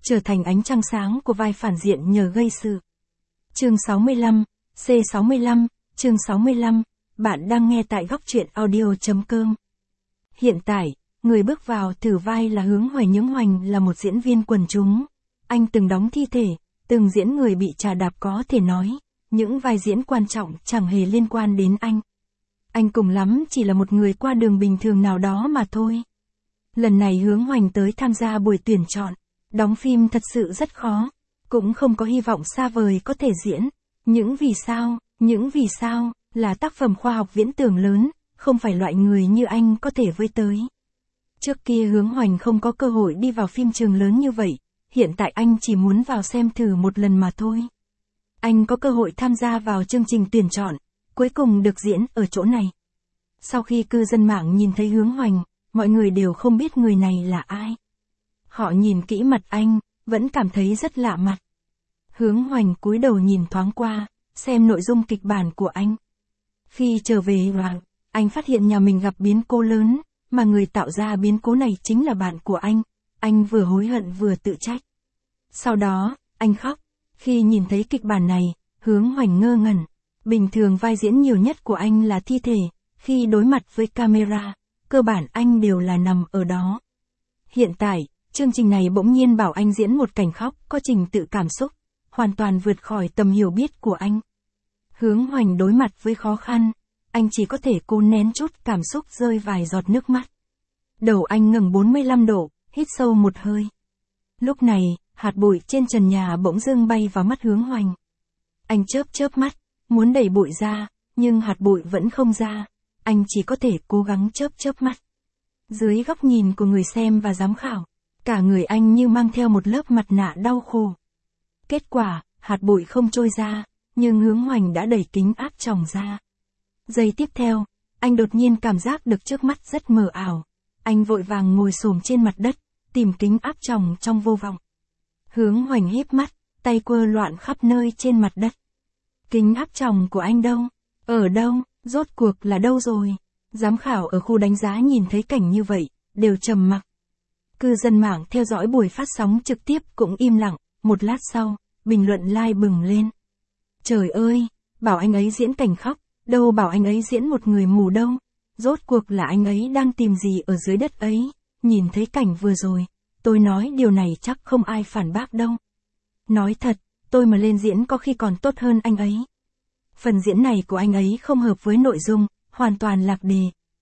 trở thành ánh trăng sáng của vai phản diện nhờ gây sự. Chương 65, C65, chương 65, bạn đang nghe tại góc truyện audio.com. Hiện tại, người bước vào thử vai là Hướng Hoài. Hướng Hoành là một diễn viên quần chúng. Anh từng đóng thi thể, từng diễn người bị trà đạp, có thể nói, những vai diễn quan trọng chẳng hề liên quan đến anh. Anh cùng lắm chỉ là một người qua đường bình thường nào đó mà thôi. Lần này Hướng Hoành tới tham gia buổi tuyển chọn. Đóng phim thật sự rất khó, cũng không có hy vọng xa vời có thể diễn. Những vì sao là tác phẩm khoa học viễn tưởng lớn, không phải loại người như anh có thể với tới. Trước kia Hướng Hoành không có cơ hội đi vào phim trường lớn như vậy, hiện tại anh chỉ muốn vào xem thử một lần mà thôi. Anh có cơ hội tham gia vào chương trình tuyển chọn, cuối cùng được diễn ở chỗ này. Sau khi cư dân mạng nhìn thấy Hướng Hoành, mọi người đều không biết người này là ai. Họ nhìn kỹ mặt anh, vẫn cảm thấy rất lạ mặt. Hướng Hoành cúi đầu nhìn thoáng qua, xem nội dung kịch bản của anh. Khi trở về Hoàng, anh phát hiện nhà mình gặp biến cố lớn, mà người tạo ra biến cố này chính là bạn của anh. Anh vừa hối hận vừa tự trách. Sau đó, anh khóc. Khi nhìn thấy kịch bản này, Hướng Hoành ngơ ngẩn. Bình thường vai diễn nhiều nhất của anh là thi thể, khi đối mặt với camera, cơ bản anh đều là nằm ở đó. Hiện tại, chương trình này bỗng nhiên bảo anh diễn một cảnh khóc có trình tự cảm xúc, hoàn toàn vượt khỏi tầm hiểu biết của anh. Hướng Hoành đối mặt với khó khăn, anh chỉ có thể cố nén chút cảm xúc rơi vài giọt nước mắt. Đầu anh ngẩng 45 độ, hít sâu một hơi. Lúc này, hạt bụi trên trần nhà bỗng dưng bay vào mắt Hướng Hoành. Anh chớp mắt, muốn đẩy bụi ra, nhưng hạt bụi vẫn không ra, anh chỉ có thể cố gắng chớp mắt. Dưới góc nhìn của người xem và giám khảo, cả người anh như mang theo một lớp mặt nạ đau khổ. Kết quả, hạt bụi không trôi ra, nhưng Hướng Hoành đã đẩy kính áp tròng ra. Giây tiếp theo, anh đột nhiên cảm giác được trước mắt rất mờ ảo. Anh vội vàng ngồi xổm trên mặt đất, tìm kính áp tròng trong vô vọng. Hướng Hoành híp mắt, tay quơ loạn khắp nơi trên mặt đất. Kính áp tròng của anh đâu? Ở đâu? Rốt cuộc là đâu rồi? Giám khảo ở khu đánh giá nhìn thấy cảnh như vậy, đều trầm mặc. Cư dân mạng theo dõi buổi phát sóng trực tiếp cũng im lặng, một lát sau, bình luận like bừng lên. Trời ơi, bảo anh ấy diễn cảnh khóc, đâu bảo anh ấy diễn một người mù đâu. Rốt cuộc là anh ấy đang tìm gì ở dưới đất ấy, nhìn thấy cảnh vừa rồi, tôi nói điều này chắc không ai phản bác đâu. Nói thật, tôi mà lên diễn có khi còn tốt hơn anh ấy. Phần diễn này của anh ấy không hợp với nội dung, hoàn toàn lạc đề.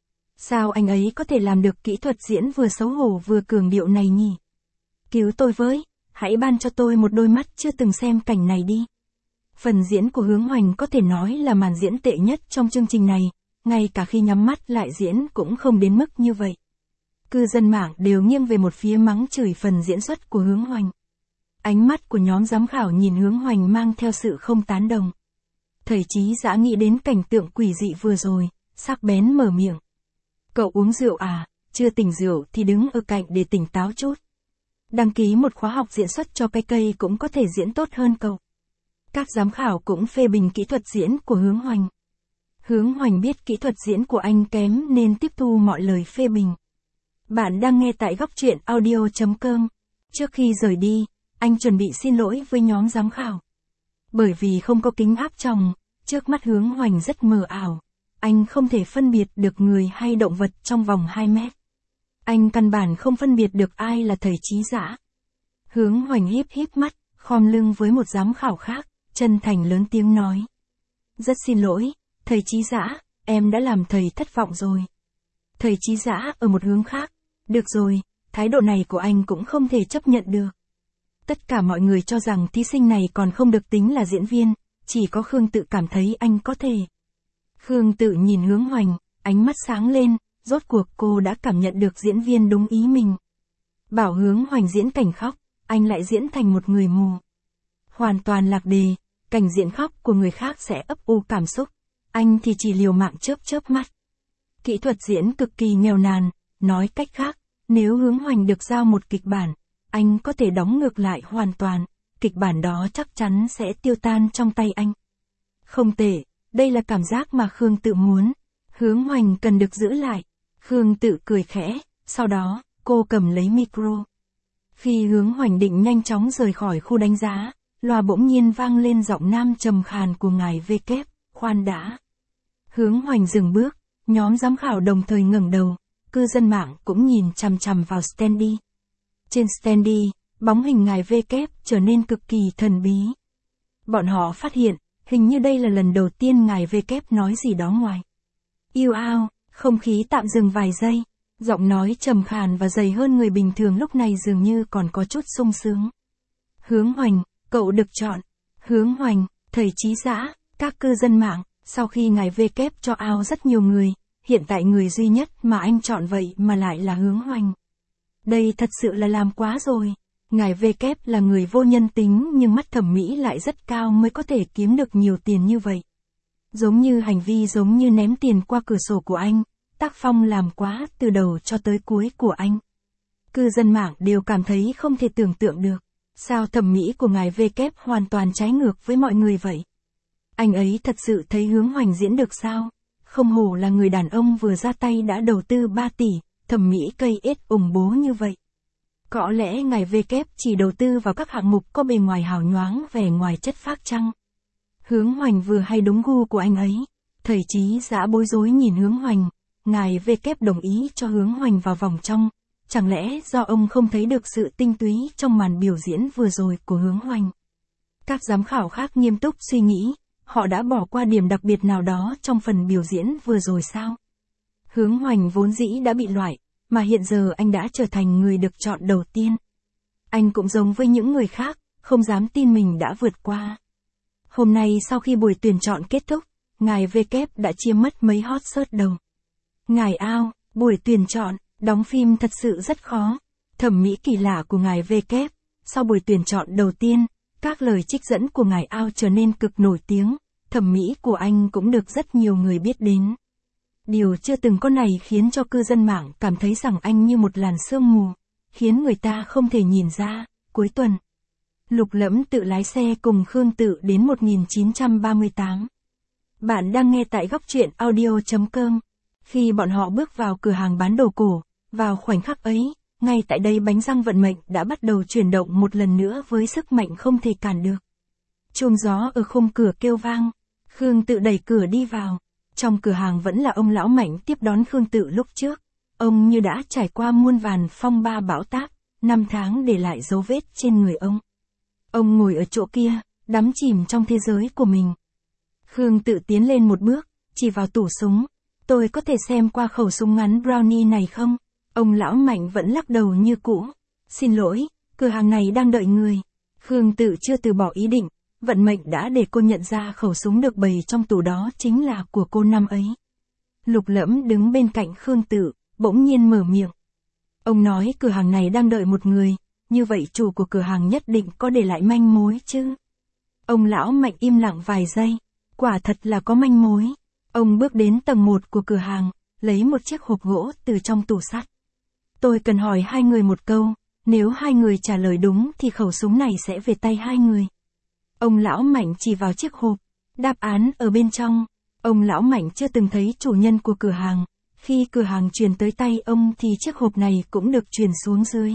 Sao anh ấy có thể làm được kỹ thuật diễn vừa xấu hổ vừa cường điệu này nhỉ? Cứu tôi với, hãy ban cho tôi một đôi mắt chưa từng xem cảnh này đi. Phần diễn của Hướng Hoành có thể nói là màn diễn tệ nhất trong chương trình này, ngay cả khi nhắm mắt lại diễn cũng không đến mức như vậy. Cư dân mạng đều nghiêng về một phía mắng chửi phần diễn xuất của Hướng Hoành. Ánh mắt của nhóm giám khảo nhìn Hướng Hoành mang theo sự không tán đồng. Thầy Chí Dã nghĩ đến cảnh tượng quỷ dị vừa rồi, sắc bén mở miệng. Cậu uống rượu à, chưa tỉnh rượu thì đứng ở cạnh để tỉnh táo chút. Đăng ký một khóa học diễn xuất cho cây cũng có thể diễn tốt hơn cậu. Các giám khảo cũng phê bình kỹ thuật diễn của Hướng Hoành. Hướng Hoành biết kỹ thuật diễn của anh kém nên tiếp thu mọi lời phê bình. Bạn đang nghe tại góc truyện audio.com. Trước khi rời đi, anh chuẩn bị xin lỗi với nhóm giám khảo. Bởi vì không có kính áp tròng, trước mắt Hướng Hoành rất mờ ảo. Anh không thể phân biệt được người hay động vật trong vòng 2 mét. Anh căn bản không phân biệt được ai là thầy Chí Dã. Hướng Hoành híp mắt, khom lưng với một giám khảo khác, chân thành lớn tiếng nói. Rất xin lỗi, thầy Chí Dã, em đã làm thầy thất vọng rồi. Thầy Chí Dã ở một hướng khác. Được rồi, thái độ này của anh cũng không thể chấp nhận được. Tất cả mọi người cho rằng thí sinh này còn không được tính là diễn viên, chỉ có Khương Tự cảm thấy anh có thể. Khương Tự nhìn Hướng Hoành, ánh mắt sáng lên, rốt cuộc cô đã cảm nhận được diễn viên đúng ý mình. Bảo Hướng Hoành diễn cảnh khóc, anh lại diễn thành một người mù. Hoàn toàn lạc đề, cảnh diễn khóc của người khác sẽ ấp u cảm xúc, anh thì chỉ liều mạng chớp mắt. Kỹ thuật diễn cực kỳ nghèo nàn, nói cách khác, nếu Hướng Hoành được giao một kịch bản, anh có thể đóng ngược lại hoàn toàn, kịch bản đó chắc chắn sẽ tiêu tan trong tay anh. Không tệ, đây là cảm giác mà Khương Tự muốn. Hướng Hoành cần được giữ lại. Khương Tự cười khẽ, sau đó, cô cầm lấy micro. Khi Hướng Hoành định nhanh chóng rời khỏi khu đánh giá, loa bỗng nhiên vang lên giọng nam trầm khàn của ngài V. Khoan đã. Hướng Hoành dừng bước, nhóm giám khảo đồng thời ngẩng đầu, cư dân mạng cũng nhìn chằm chằm vào standee. Trên standee, bóng hình ngài V. trở nên cực kỳ thần bí. Bọn họ phát hiện, hình như đây là lần đầu tiên ngài V. nói gì đó ngoài. Yêu ao, không khí tạm dừng vài giây, giọng nói trầm khàn và dày hơn người bình thường lúc này dường như còn có chút sung sướng. Hướng Hoành, cậu được chọn. Hướng Hoành, thầy trí dã, các cư dân mạng, sau khi ngài V. cho ao rất nhiều người, hiện tại người duy nhất mà anh chọn vậy mà lại là Hướng Hoành. Đây thật sự là làm quá rồi. Ngài V. là người vô nhân tính nhưng mắt thẩm mỹ lại rất cao mới có thể kiếm được nhiều tiền như vậy. Giống như hành vi giống như ném tiền qua cửa sổ của anh, tác phong làm quá từ đầu cho tới cuối của anh. Cư dân mạng đều cảm thấy không thể tưởng tượng được, sao thẩm mỹ của ngài V. hoàn toàn trái ngược với mọi người vậy. Anh ấy thật sự thấy Hướng Hoành diễn được sao? Không hổ là người đàn ông vừa ra tay đã đầu tư 3 tỷ, thẩm mỹ cây ết ủng bố như vậy. Có lẽ ngài V. chỉ đầu tư vào các hạng mục có bề ngoài hào nhoáng vẻ ngoài chất phác chăng? Hướng Hoành vừa hay đúng gu của anh ấy. Thầy trí dã bối rối nhìn Hướng Hoành, ngài V. đồng ý cho Hướng Hoành vào vòng trong. Chẳng lẽ do ông không thấy được sự tinh túy trong màn biểu diễn vừa rồi của Hướng Hoành? Các giám khảo khác nghiêm túc suy nghĩ, họ đã bỏ qua điểm đặc biệt nào đó trong phần biểu diễn vừa rồi sao? Hướng Hoành vốn dĩ đã bị loại, mà hiện giờ anh đã trở thành người được chọn đầu tiên. Anh cũng giống với những người khác, không dám tin mình đã vượt qua. Hôm nay sau khi buổi tuyển chọn kết thúc, ngài V. đã chiếm mất mấy hot search đầu. Ngài ao, buổi tuyển chọn, đóng phim thật sự rất khó. Thẩm mỹ kỳ lạ của ngài V. Sau buổi tuyển chọn đầu tiên, các lời trích dẫn của ngài ao trở nên cực nổi tiếng, thẩm mỹ của anh cũng được rất nhiều người biết đến. Điều chưa từng có này khiến cho cư dân mạng cảm thấy rằng anh như một làn sương mù, khiến người ta không thể nhìn ra. Cuối tuần, Lục Lẫm tự lái xe cùng Khương Tự đến 1938. Bạn đang nghe tại góc truyện audio.com. Khi bọn họ bước vào cửa hàng bán đồ cổ, vào khoảnh khắc ấy, ngay tại đây bánh răng vận mệnh đã bắt đầu chuyển động một lần nữa với sức mạnh không thể cản được. Chuông gió ở khung cửa kêu vang, Khương Tự đẩy cửa đi vào. Trong cửa hàng vẫn là ông lão Mạnh tiếp đón Khương Tự lúc trước. Ông như đã trải qua muôn vàn phong ba bão táp, 5 tháng để lại dấu vết trên người ông. Ông ngồi ở chỗ kia, đắm chìm trong thế giới của mình. Khương Tự tiến lên một bước, chỉ vào tủ súng. Tôi có thể xem qua khẩu súng ngắn Brownie này không? Ông lão Mạnh vẫn lắc đầu như cũ. Xin lỗi, cửa hàng này đang đợi người. Khương Tự chưa từ bỏ ý định. Vận mệnh đã để cô nhận ra khẩu súng được bày trong tủ đó chính là của cô năm ấy. Lục Lẫm đứng bên cạnh Khương Tự, bỗng nhiên mở miệng. Ông nói cửa hàng này đang đợi một người, như vậy chủ của cửa hàng nhất định có để lại manh mối chứ. Ông lão Mạnh im lặng vài giây, quả thật là có manh mối. Ông bước đến tầng 1 của cửa hàng, lấy một chiếc hộp gỗ từ trong tủ sắt. Tôi cần hỏi hai người một câu, nếu hai người trả lời đúng thì khẩu súng này sẽ về tay hai người. Ông lão Mạnh chỉ vào chiếc hộp, đáp án ở bên trong. Ông lão Mạnh chưa từng thấy chủ nhân của cửa hàng, khi cửa hàng truyền tới tay ông thì chiếc hộp này cũng được truyền xuống dưới.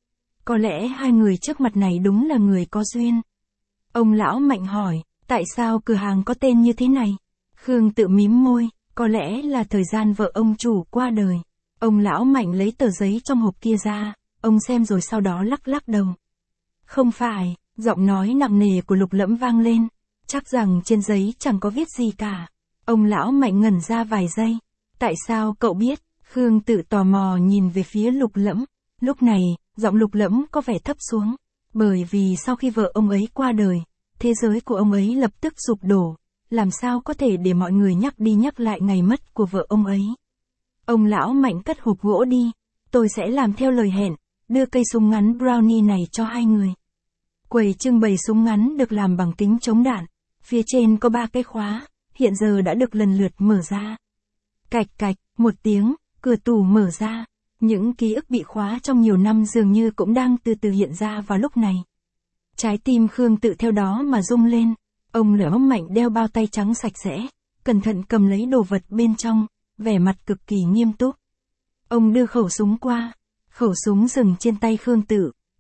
Có lẽ hai người trước mặt này đúng là người có duyên. Ông lão Mạnh hỏi, tại sao cửa hàng có tên như thế này? Khương Tự mím môi, có lẽ là thời gian vợ ông chủ qua đời. Ông lão Mạnh lấy tờ giấy trong hộp kia ra, ông xem rồi sau đó lắc lắc đầu. Không phải. Giọng nói nặng nề của Lục Lẫm vang lên, chắc rằng trên giấy chẳng có viết gì cả. Ông lão Mạnh ngẩn ra vài giây. Tại sao cậu biết? Khương Tự tò mò nhìn về phía Lục Lẫm. Lúc này, giọng Lục Lẫm có vẻ thấp xuống. Bởi vì sau khi vợ ông ấy qua đời, thế giới của ông ấy lập tức sụp đổ. Làm sao có thể để mọi người nhắc đi nhắc lại ngày mất của vợ ông ấy? Ông lão Mạnh cất hộp gỗ đi. Tôi sẽ làm theo lời hẹn, đưa cây súng ngắn Brownie này cho hai người. Quầy trưng bày súng ngắn được làm bằng kính chống đạn, phía trên có 3 cái khóa, hiện giờ đã được lần lượt mở ra. Cạch cạch, một tiếng, cửa tủ mở ra, những ký ức bị khóa trong nhiều năm dường như cũng đang từ từ hiện ra vào lúc này. Trái tim Khương Tự theo đó mà rung lên, ông lão Mạnh đeo bao tay trắng sạch sẽ, cẩn thận cầm lấy đồ vật bên trong, vẻ mặt cực kỳ nghiêm túc. Ông đưa khẩu súng qua, khẩu súng dừng trên tay Khương Tự.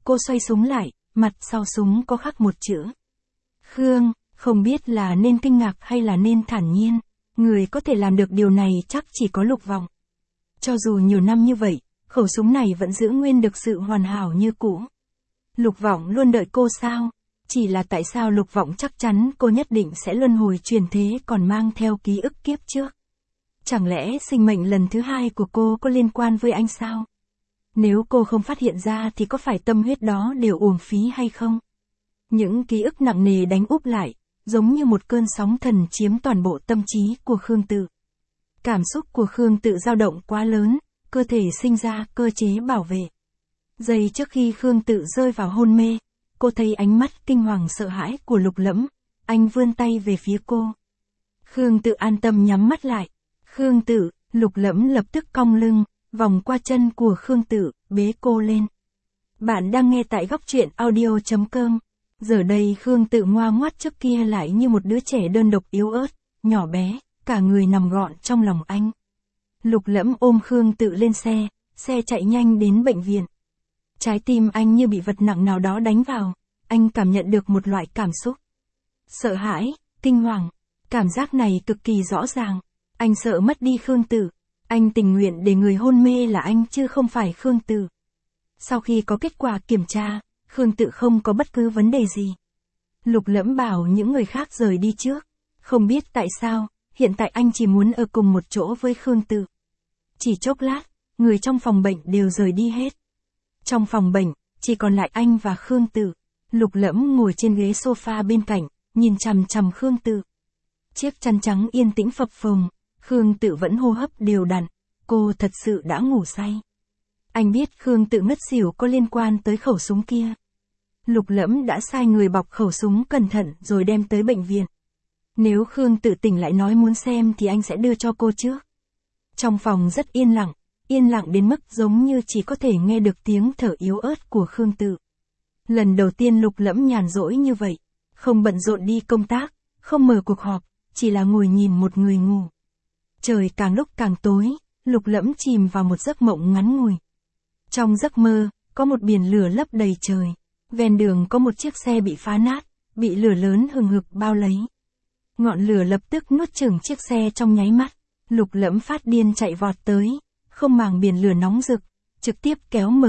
Cô xoay súng lại, mặt sau súng có khắc một chữ. Khương, không biết là nên kinh ngạc hay là nên thản nhiên. Người có thể làm được điều này chắc chỉ có Lục Vọng. Cho dù nhiều năm như vậy, khẩu súng này vẫn giữ nguyên được sự hoàn hảo như cũ. Lục Vọng luôn đợi cô sao? Chỉ là tại sao Lục Vọng chắc chắn cô nhất định sẽ luân hồi chuyển thế còn mang theo ký ức kiếp trước? Chẳng lẽ sinh mệnh lần thứ hai của cô có liên quan với anh sao? Nếu cô không phát hiện ra thì có phải tâm huyết đó đều uổng phí hay không? Những ký ức nặng nề đánh úp lại, giống như một cơn sóng thần chiếm toàn bộ tâm trí của Khương Tự. Cảm xúc của Khương Tự dao động quá lớn, cơ thể sinh ra cơ chế bảo vệ. Giây trước khi Khương Tự rơi vào hôn mê, cô thấy ánh mắt kinh hoàng sợ hãi của Lục Lẫm, anh vươn tay về phía cô. Khương Tự an tâm nhắm mắt lại. Khương Tự, Lục Lẫm lập tức cong lưng, vòng qua chân của Khương Tự, bế cô lên. Bạn đang nghe tại góc truyện audio.com. Giờ đây Khương Tự ngoa ngoắt trước kia lại như một đứa trẻ đơn độc yếu ớt, nhỏ bé, cả người nằm gọn trong lòng anh. Lục Lẫm ôm Khương Tự lên xe chạy nhanh đến bệnh viện. Trái tim anh như bị vật nặng nào đó đánh vào, anh cảm nhận được một loại cảm xúc. Sợ hãi, kinh hoàng, cảm giác này cực kỳ rõ ràng. Anh sợ mất đi Khương Tự. Anh tình nguyện để người hôn mê là anh chứ không phải Khương Tự. Sau khi có kết quả kiểm tra, Khương Tự không có bất cứ vấn đề gì. Lục Lẫm bảo những người khác rời đi trước. Không biết tại sao, hiện tại anh chỉ muốn ở cùng một chỗ với Khương Tự. Chỉ chốc lát, người trong phòng bệnh đều rời đi hết. Trong phòng bệnh, chỉ còn lại anh và Khương Tự. Lục Lẫm ngồi trên ghế sofa bên cạnh, nhìn chằm chằm Khương Tự. Chiếc chăn trắng yên tĩnh phập phồng, Khương Tự vẫn hô hấp đều đặn, cô thật sự đã ngủ say. Anh biết Khương Tự ngất xỉu có liên quan tới khẩu súng kia. Lục Lẫm đã sai người bọc khẩu súng cẩn thận rồi đem tới bệnh viện. Nếu Khương Tự tỉnh lại nói muốn xem thì anh sẽ đưa cho cô trước. Trong phòng rất yên lặng đến mức giống như chỉ có thể nghe được tiếng thở yếu ớt của Khương Tự. Lần đầu tiên Lục Lẫm nhàn rỗi như vậy, không bận rộn đi công tác, không mở cuộc họp, chỉ là ngồi nhìn một người ngủ. Trời càng lúc càng tối, Lục Lẫm chìm vào một giấc mộng ngắn ngủi. Trong giấc mơ, có một biển lửa lấp đầy trời. Ven đường có một chiếc xe bị phá nát, bị lửa lớn hừng hực bao lấy. Ngọn lửa lập tức nuốt chửng chiếc xe trong nháy mắt. Lục Lẫm phát điên chạy vọt tới, không màng biển lửa nóng rực, trực tiếp kéo mở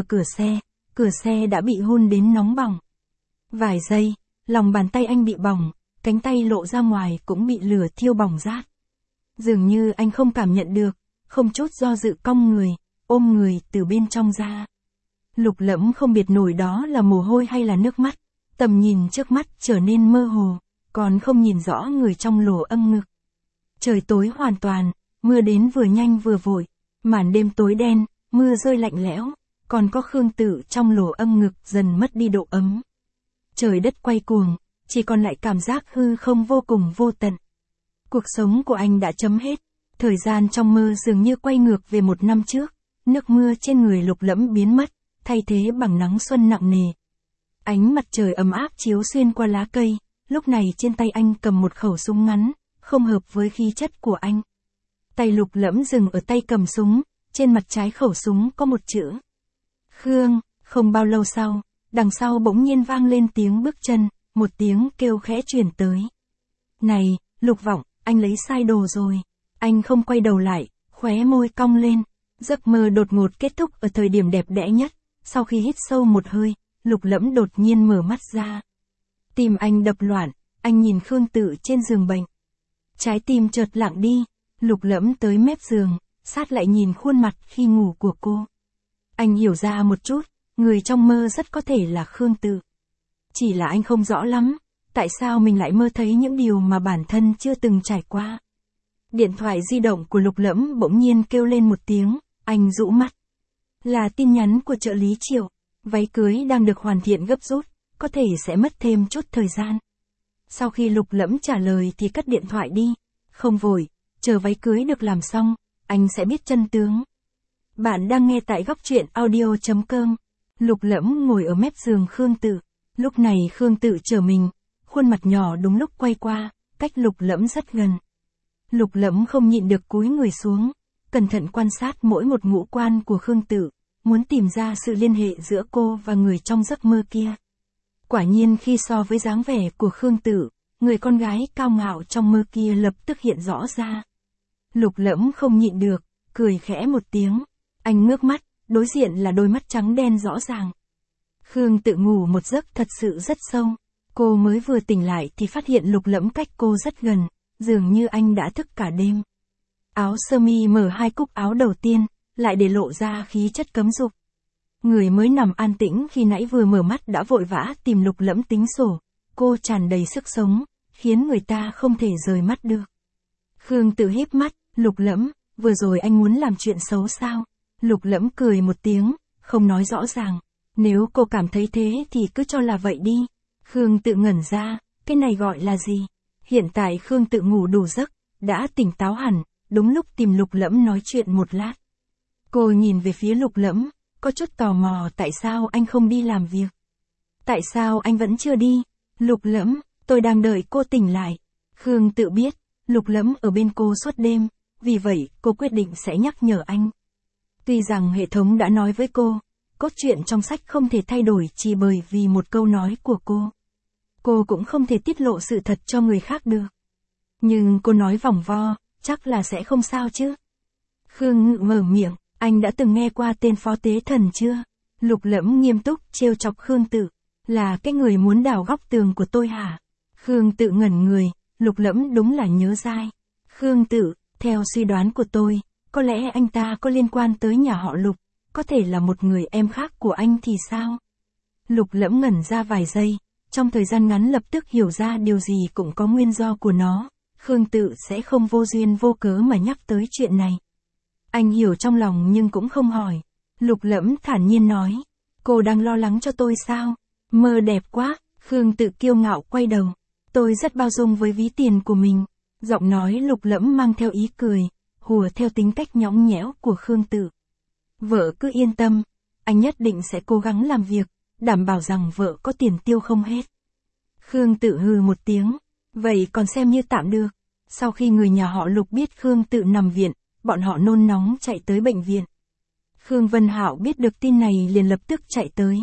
cửa xe đã bị hun đến nóng bỏng. Vài giây, lòng bàn tay anh bị bỏng, cánh tay lộ ra ngoài cũng bị lửa thiêu bỏng rát. Dường như anh không cảm nhận được, không chút do dự cong người, ôm người từ bên trong ra. Lục Lẫm không biết nổi đó là mồ hôi hay là nước mắt, tầm nhìn trước mắt trở nên mơ hồ, còn không nhìn rõ người trong lỗ âm ngực. Trời tối hoàn toàn, mưa đến vừa nhanh vừa vội, màn đêm tối đen, mưa rơi lạnh lẽo, còn có Khương Tự trong lỗ âm ngực dần mất đi độ ấm. Trời đất quay cuồng, chỉ còn lại cảm giác hư không vô cùng vô tận. Cuộc sống của anh đã chấm hết, thời gian trong mơ dường như quay ngược về một năm trước, nước mưa trên người Lục Lẫm biến mất, thay thế bằng nắng xuân nặng nề. Ánh mặt trời ấm áp chiếu xuyên qua lá cây, lúc này trên tay anh cầm một khẩu súng ngắn, không hợp với khí chất của anh. Tay Lục Lẫm dừng ở tay cầm súng, trên mặt trái khẩu súng có một chữ. Khương, không bao lâu sau, đằng sau bỗng nhiên vang lên tiếng bước chân, một tiếng kêu khẽ truyền tới. Này, Lục Vọng, anh lấy sai đồ rồi. Anh không quay đầu lại, khóe môi cong lên. Giấc mơ đột ngột kết thúc ở thời điểm đẹp đẽ nhất. Sau khi hít sâu một hơi, Lục Lẫm đột nhiên mở mắt ra. Tim anh đập loạn, anh nhìn Khương Tự trên giường bệnh. Trái tim chợt lặng đi, Lục Lẫm tới mép giường, sát lại nhìn khuôn mặt khi ngủ của cô. Anh hiểu ra một chút, người trong mơ rất có thể là Khương Tự. Chỉ là anh không rõ lắm, tại sao mình lại mơ thấy những điều mà bản thân chưa từng trải qua. Điện thoại di động của Lục Lẫm bỗng nhiên kêu lên một tiếng, anh rũ mắt. Là tin nhắn của trợ lý Triệu, váy cưới đang được hoàn thiện gấp rút, có thể sẽ mất thêm chút thời gian. Sau khi Lục Lẫm trả lời thì cất điện thoại đi, không vội, chờ váy cưới được làm xong, anh sẽ biết chân tướng. Bạn đang nghe tại góc truyện audio.com. Lục Lẫm ngồi ở mép giường Khương Tự, lúc này Khương Tự trở mình, khuôn mặt nhỏ đúng lúc quay qua, cách Lục Lẫm rất gần. Lục Lẫm không nhịn được cúi người xuống, cẩn thận quan sát mỗi một ngũ quan của Khương Tự, muốn tìm ra sự liên hệ giữa cô và người trong giấc mơ kia. Quả nhiên khi so với dáng vẻ của Khương Tự, người con gái cao ngạo trong mơ kia lập tức hiện rõ ra. Lục Lẫm không nhịn được, cười khẽ một tiếng. Anh ngước mắt, đối diện là đôi mắt trắng đen rõ ràng. Khương Tự ngủ một giấc thật sự rất sâu. Cô mới vừa tỉnh lại thì phát hiện Lục Lẫm cách cô rất gần, dường như anh đã thức cả đêm. Áo sơ mi mở 2 cúc áo đầu tiên, lại để lộ ra khí chất cấm dục. Người mới nằm an tĩnh khi nãy vừa mở mắt đã vội vã tìm Lục Lẫm tính sổ. Cô tràn đầy sức sống, khiến người ta không thể rời mắt được. Khương Tự híp mắt, Lục Lẫm, vừa rồi anh muốn làm chuyện xấu sao? Lục Lẫm cười một tiếng, không nói rõ ràng. Nếu cô cảm thấy thế thì cứ cho là vậy đi. Khương Tự ngẩn ra, cái này gọi là gì? Hiện tại Khương Tự ngủ đủ giấc, đã tỉnh táo hẳn, đúng lúc tìm Lục Lẫm nói chuyện một lát. Cô nhìn về phía Lục Lẫm, có chút tò mò tại sao anh không đi làm việc. Tại sao anh vẫn chưa đi? Lục Lẫm, tôi đang đợi cô tỉnh lại. Khương Tự biết, Lục Lẫm ở bên cô suốt đêm, vì vậy cô quyết định sẽ nhắc nhở anh. Tuy rằng hệ thống đã nói với cô, cốt truyện trong sách không thể thay đổi chỉ bởi vì một câu nói của cô. Cô cũng không thể tiết lộ sự thật cho người khác được. Nhưng cô nói vòng vo, chắc là sẽ không sao chứ. Khương Ngự mở miệng, anh đã từng nghe qua tên Phó Tế Thần chưa? Lục Lẫm nghiêm túc trêu chọc Khương Tự, là cái người muốn đào góc tường của tôi hả? Khương Tự ngẩn người, Lục Lẫm đúng là nhớ dai. Khương Tự, theo suy đoán của tôi, có lẽ anh ta có liên quan tới nhà họ Lục, có thể là một người em khác của anh thì sao? Lục Lẫm ngẩn ra vài giây, trong thời gian ngắn lập tức hiểu ra điều gì cũng có nguyên do của nó. Khương Tự sẽ không vô duyên vô cớ mà nhắc tới chuyện này. Anh hiểu trong lòng nhưng cũng không hỏi. Lục Lẫm thản nhiên nói, cô đang lo lắng cho tôi sao? Mơ đẹp quá. Khương Tự kiêu ngạo quay đầu. Tôi rất bao dung với ví tiền của mình. Giọng nói Lục Lẫm mang theo ý cười, hùa theo tính cách nhõng nhẽo của Khương Tự. Vợ cứ yên tâm, anh nhất định sẽ cố gắng làm việc, đảm bảo rằng vợ có tiền tiêu không hết. Khương Tự hừ một tiếng, vậy còn xem như tạm được. Sau khi người nhà họ Lục biết Khương Tự nằm viện, bọn họ nôn nóng chạy tới bệnh viện. Khương Vân Hạo biết được tin này liền lập tức chạy tới.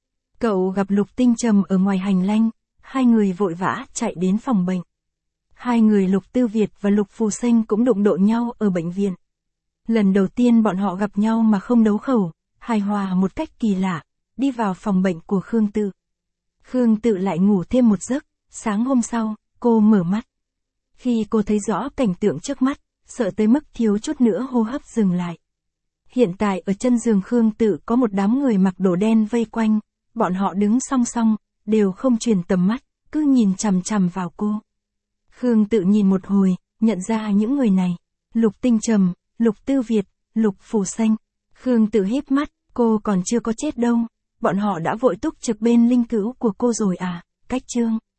Cậu gặp Lục Tinh Trầm ở ngoài hành lang, hai người vội vã chạy đến phòng bệnh. Hai người Lục Tư Việt và Lục Phù Sinh cũng đụng độ nhau ở bệnh viện. Lần đầu tiên bọn họ gặp nhau mà không đấu khẩu, hài hòa một cách kỳ lạ, đi vào phòng bệnh của Khương Tự. Khương Tự lại ngủ thêm một giấc, sáng hôm sau, cô mở mắt. Khi cô thấy rõ cảnh tượng trước mắt, sợ tới mức thiếu chút nữa hô hấp dừng lại. Hiện tại ở chân giường Khương Tự có một đám người mặc đồ đen vây quanh, bọn họ đứng song song, đều không chuyển tầm mắt, cứ nhìn chằm chằm vào cô. Khương Tự nhìn một hồi, nhận ra những người này, Lục Tinh Trầm, Lục Tư Việt, Lục Phù Sinh. Khương Tự híp mắt, cô còn chưa có chết đâu, bọn họ đã vội túc trực bên linh cữu của cô rồi à, cách chương.